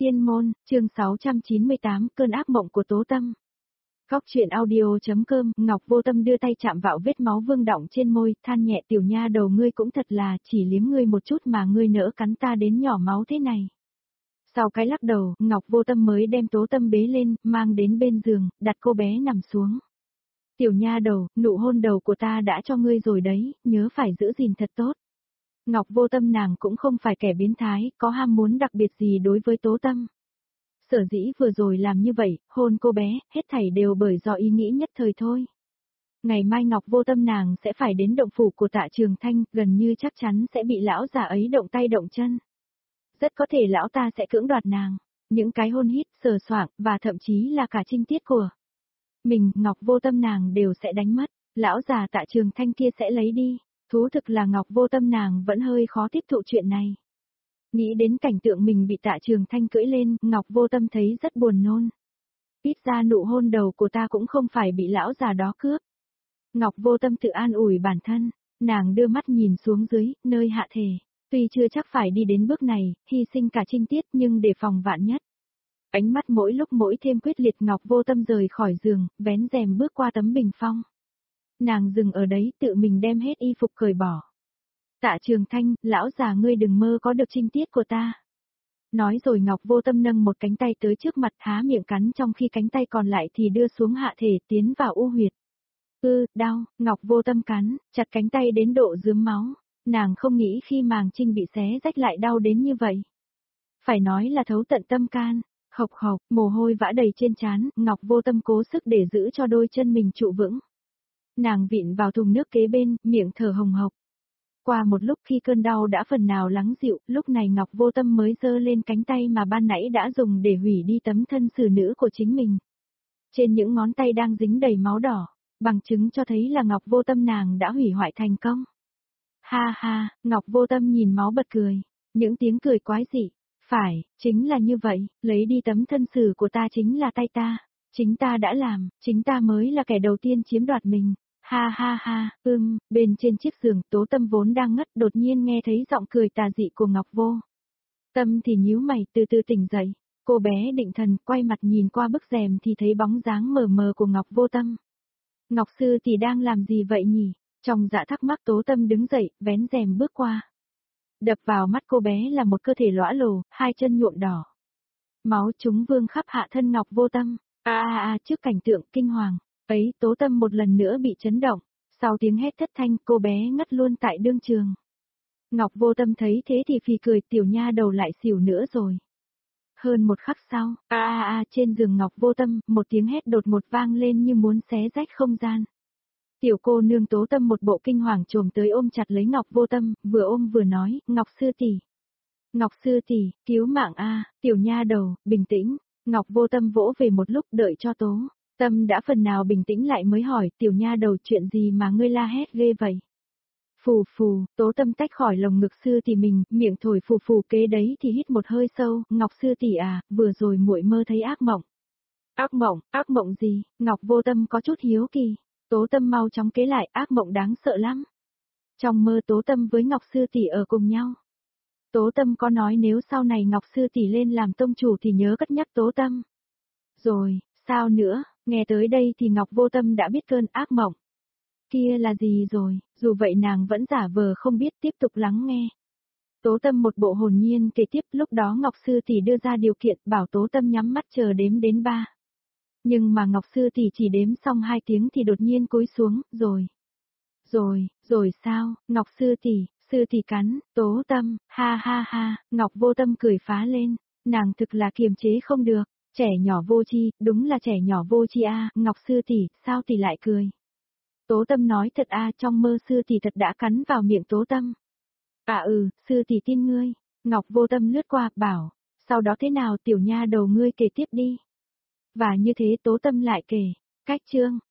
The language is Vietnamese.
Tiên môn, chương 698, cơn ác mộng của Tố Tâm. Góc truyện audio.com, Ngọc Vô Tâm đưa tay chạm vào vết máu vương đọng trên môi, than nhẹ, tiểu nha đầu ngươi cũng thật là, chỉ liếm ngươi một chút mà ngươi nỡ cắn ta đến nhỏ máu thế này. Sau cái lắc đầu, Ngọc Vô Tâm mới đem Tố Tâm bế lên, mang đến bên giường, đặt cô bé nằm xuống. Tiểu nha đầu, nụ hôn đầu của ta đã cho ngươi rồi đấy, nhớ phải giữ gìn thật tốt. Ngọc Vô Tâm nàng cũng không phải kẻ biến thái, có ham muốn đặc biệt gì đối với Tố Tâm. Sở dĩ vừa rồi làm như vậy, hôn cô bé, hết thảy đều bởi do ý nghĩ nhất thời thôi. Ngày mai Ngọc Vô Tâm nàng sẽ phải đến động phủ của Tạ Trường Thanh, gần như chắc chắn sẽ bị lão già ấy động tay động chân. Rất có thể lão ta sẽ cưỡng đoạt nàng, những cái hôn hít, sờ soạng, và thậm chí là cả trinh tiết của mình, Ngọc Vô Tâm nàng đều sẽ đánh mất, lão già Tạ Trường Thanh kia sẽ lấy đi. Thú thực là Ngọc Vô Tâm nàng vẫn hơi khó tiếp thụ chuyện này. Nghĩ đến cảnh tượng mình bị Tạ Trường Thanh cưỡi lên, Ngọc Vô Tâm thấy rất buồn nôn. Ít ra nụ hôn đầu của ta cũng không phải bị lão già đó cướp. Ngọc Vô Tâm tự an ủi bản thân, nàng đưa mắt nhìn xuống dưới, nơi hạ thể. Tuy chưa chắc phải đi đến bước này, hy sinh cả trinh tiết nhưng để phòng vạn nhất. Ánh mắt mỗi lúc mỗi thêm quyết liệt, Ngọc Vô Tâm rời khỏi giường, vén rèm bước qua tấm bình phong. Nàng dừng ở đấy, tự mình đem hết y phục cởi bỏ. Tạ Trường Thanh, lão già ngươi đừng mơ có được trinh tiết của ta. Nói rồi Ngọc Vô Tâm nâng một cánh tay tới trước mặt, há miệng cắn, trong khi cánh tay còn lại thì đưa xuống hạ thể, tiến vào u huyệt. Đau, Ngọc Vô Tâm cắn, chặt cánh tay đến độ rướm máu. Nàng không nghĩ khi màng trinh bị xé rách lại đau đến như vậy. Phải nói là thấu tận tâm can. Hộc hộc, mồ hôi vã đầy trên trán, Ngọc Vô Tâm cố sức để giữ cho đôi chân mình trụ vững. Nàng vịn vào thùng nước kế bên, miệng thở hồng hộc. Qua một lúc khi cơn đau đã phần nào lắng dịu, lúc này Ngọc Vô Tâm mới giơ lên cánh tay mà ban nãy đã dùng để hủy đi tấm thân xử nữ của chính mình. Trên những ngón tay đang dính đầy máu đỏ, bằng chứng cho thấy là Ngọc Vô Tâm nàng đã hủy hoại thành công. Ha ha, Ngọc Vô Tâm nhìn máu bật cười, những tiếng cười quái dị. Phải, chính là như vậy, lấy đi tấm thân xử của ta chính là tay ta. Chính ta đã làm, chính ta mới là kẻ đầu tiên chiếm đoạt mình. Ha ha ha, bên trên chiếc giường, Tố Tâm vốn đang ngất, đột nhiên nghe thấy giọng cười tà dị của Ngọc Vô Tâm thì nhíu mày, từ từ tỉnh dậy. Cô bé định thần, quay mặt nhìn qua bức rèm thì thấy bóng dáng mờ mờ của Ngọc Vô Tâm. Ngọc sư tỷ đang làm gì vậy nhỉ? Trong dạ thắc mắc, Tố Tâm đứng dậy, vén rèm bước qua. Đập vào mắt cô bé là một cơ thể lõa lồ, hai chân nhuộm đỏ. Máu trúng vương khắp hạ thân Ngọc Vô Tâm. Trước cảnh tượng kinh hoàng ấy, Tố Tâm một lần nữa bị chấn động. Sau tiếng hét thất thanh, cô bé ngất luôn tại đương trường. Ngọc Vô Tâm thấy thế thì phì cười, tiểu nha đầu lại xỉu nữa rồi. Hơn một khắc sau, trên giường Ngọc Vô Tâm, một tiếng hét đột ngột vang lên như muốn xé rách không gian. Tiểu cô nương Tố Tâm một bộ kinh hoàng trồm tới ôm chặt lấy Ngọc Vô Tâm, vừa ôm vừa nói, Ngọc sư tỷ. Ngọc sư tỷ, cứu mạng a, tiểu nha đầu, bình tĩnh. Ngọc Vô Tâm vỗ về một lúc, đợi cho Tố Tâm đã phần nào bình tĩnh lại mới hỏi, tiểu nha đầu, chuyện gì mà ngươi la hét ghê vậy? Phù phù, Tố Tâm tách khỏi lồng ngực sư tỷ mình, miệng thổi phù phù, kế đấy thì hít một hơi sâu, Ngọc sư tỷ à, vừa rồi muội mơ thấy ác mộng. Ác mộng gì? Ngọc Vô Tâm có chút hiếu kỳ. Tố Tâm mau chóng kế lại, ác mộng đáng sợ lắm. Trong mơ Tố Tâm với Ngọc sư tỷ ở cùng nhau. Tố Tâm có nói nếu sau này Ngọc sư tỷ lên làm tông chủ thì nhớ cất nhắc Tố Tâm. Rồi, sao nữa? Nghe tới đây thì Ngọc Vô Tâm đã biết cơn ác mộng kia là gì rồi, dù vậy nàng vẫn giả vờ không biết, tiếp tục lắng nghe. Tố Tâm một bộ hồn nhiên kể tiếp, lúc đó Ngọc sư tỷ đưa ra điều kiện, bảo Tố Tâm nhắm mắt chờ đếm đến 3. Nhưng mà Ngọc sư tỷ chỉ đếm xong 2 tiếng thì đột nhiên cúi xuống, rồi sao? Ngọc sư tỷ cắn, Tố Tâm, ha ha ha, Ngọc Vô Tâm cười phá lên, nàng thực là kiềm chế không được, trẻ nhỏ vô tri, đúng là trẻ nhỏ vô tri a, Ngọc sư tỷ, sao tỷ lại cười? Tố Tâm nói thật trong mơ sư tỷ thật đã cắn vào miệng Tố Tâm. Sư tỷ tin ngươi. Ngọc Vô Tâm lướt qua, bảo, sau đó thế nào tiểu nha đầu ngươi kể tiếp đi. Và như thế Tố Tâm lại kể, cách chương